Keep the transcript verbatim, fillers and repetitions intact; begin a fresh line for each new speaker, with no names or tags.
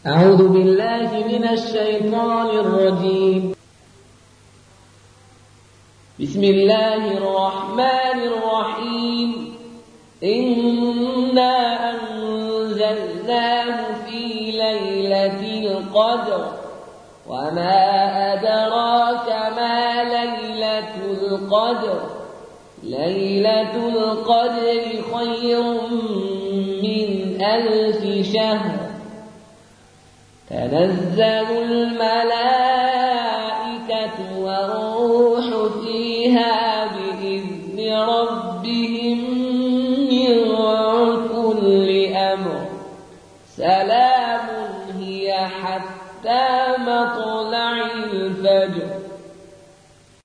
أعوذ بالله من الشيطان الرجيم. بسم الله الرحمن الرحيم. إنا أنزلناه في ليلة القدر وما أدراك ما ليلة القدر ليلة القدر خير من ألف شهر تنزل الملائكة والروح فيها بإذن ربهم من كل أمر سلام هي حتى مطلع الفجر.